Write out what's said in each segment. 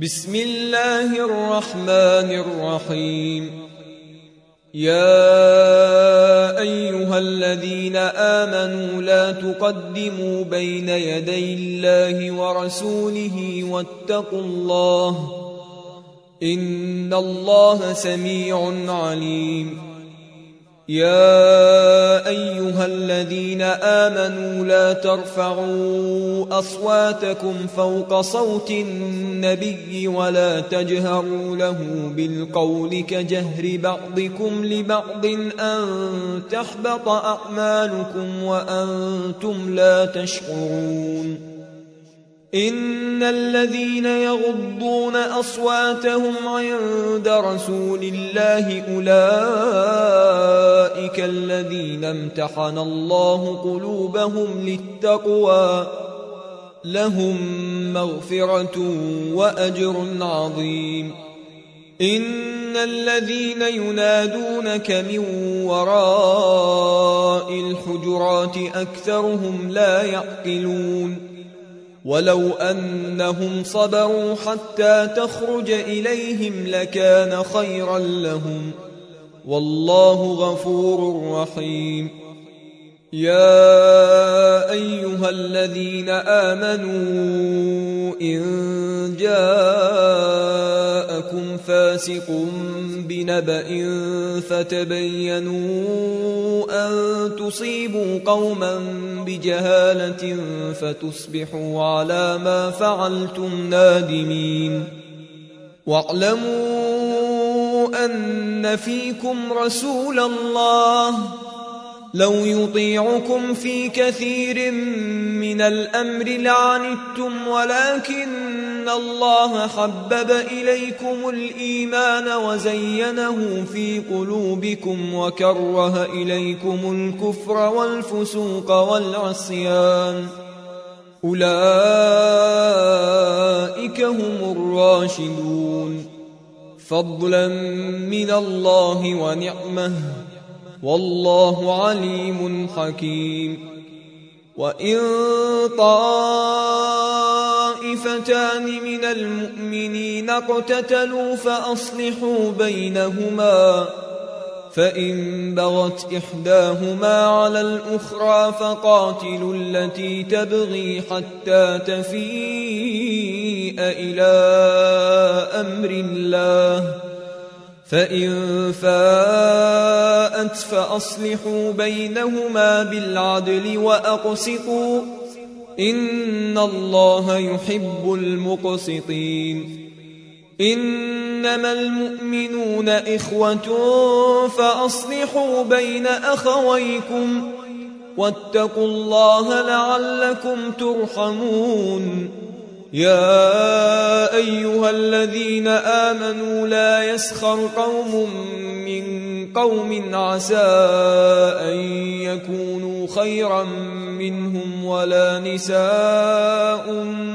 بسم الله الرحمن الرحيم. يا أيها الذين آمنوا لا تقدموا بين يدي الله ورسوله واتقوا الله إن الله سميع عليم. يا أيها الذين آمنوا لا ترفعوا أصواتكم فوق صوت النبي ولا تجهروا له بالقول كجهر بعضكم لبعض أن تحبط أعمالكم وأنتم لا تشعرون. إن الذين يغضون أصواتهم عند رسول الله أولئك الذين امتحن الله قلوبهم للتقوى لهم مغفرة وأجر عظيم. إن الذين ينادونك من وراء الحجرات أكثرهم لا يعقلون. ولو أنهم صبروا حتى تخرج إليهم لكان خيرا لهم والله غفور رحيم. يا أيها الذين آمنوا إن جاءكم فاسق بنبأ فتبينوا أن تصيبوا قوما بجهالة فتصبحوا على ما فعلتم نادمين. واعلموا أن فيكم رسول الله لو يطيعكم في كثير من الأمر لعنتم ولكن الله حبب إليكم الإيمان وزينه في قلوبكم وكره إليكم الكفر والفسوق والعصيان أولئك هم الراشدون فضلا من الله ونعمه والله عليم حكيم. وإن طائفتان من المؤمنين اقتتلوا فأصلحوا بينهما فإن بغت إحداهما على الأخرى فقاتلوا التي تبغي حتى تفيء إلى أمر الله فإن فاءت فأصلحوا بينهما بالعدل وأقسطوا إن الله يحب المقسطين. إنما المؤمنون إخوة فأصلحوا بين أخويكم واتقوا الله لعلكم ترحمون. يا أيها الذين آمنوا لا يسخر قوم من قوم عسى أن يكونوا خيرا منهم ولا نساء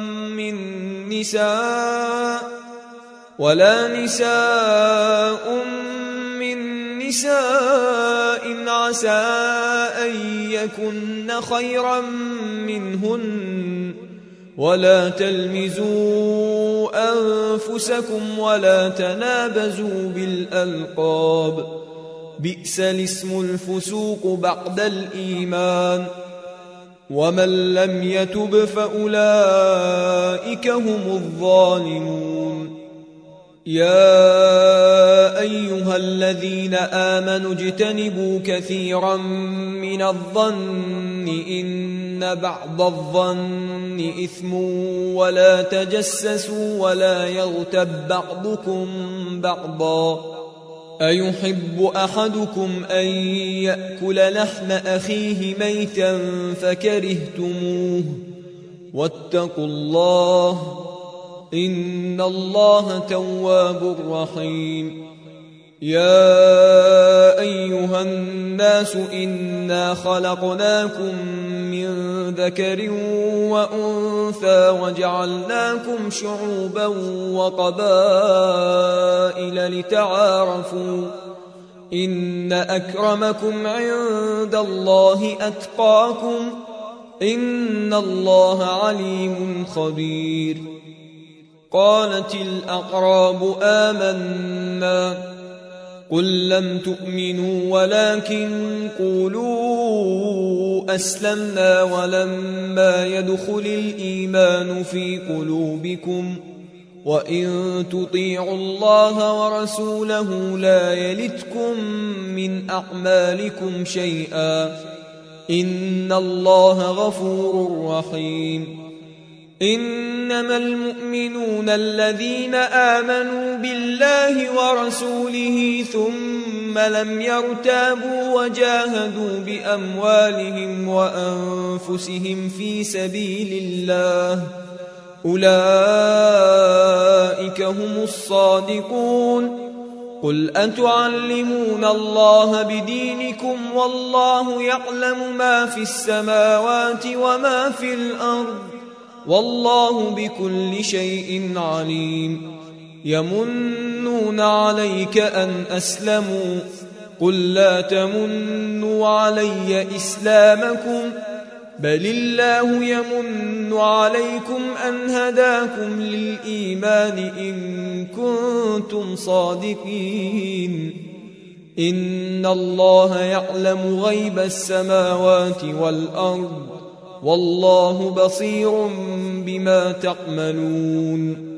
من نساء عسى أن يكن خيرا منهن ولا تلمزوا أنفسكم ولا تنابزوا بالألقاب بئس الاسم الفسوق بعد الإيمان ومن لم يتب فأولئك هم الظالمون. يا أيها الذين آمنوا اجتنبوا كثيرا من الظن إن بعض الظن إثم ولا تجسسوا ولا يغتب بعضكم بعضا أيحب أحدكم أن يأكل لحم أخيه ميتا فكرهتموه واتقوا الله إن الله تواب رحيم. يا أيها الناس إنا خلقناكم من ذكر وأنثى وجعلناكم شعوبا وقبائل لتعارفوا إن أكرمكم عند الله أتقاكم إن الله عليم خبير. قالت الأعراب آمنا قل لم تؤمنوا ولكن قولوا أسلمنا ولما يدخل الإيمان في قلوبكم وإن تطيعوا الله ورسوله لا يلتكم من أعمالكم شيئا إن الله غفور رحيم. إنما المؤمنون الذين آمنوا بالله ورسوله ثم لم يرتابوا وجاهدوا بأموالهم وأنفسهم في سبيل الله أولئك هم الصادقون. قل أتعلمون الله بدينكم والله يعلم ما في السماوات وما في الأرض والله بكل شيء عليم. يمنون عليك أن أسلموا قل لا تمنوا علي إسلامكم بل الله يمن عليكم أن هداكم للإيمان إن كنتم صادقين. إن الله يعلم غيب السماوات والأرض والله بصير بما تعملون.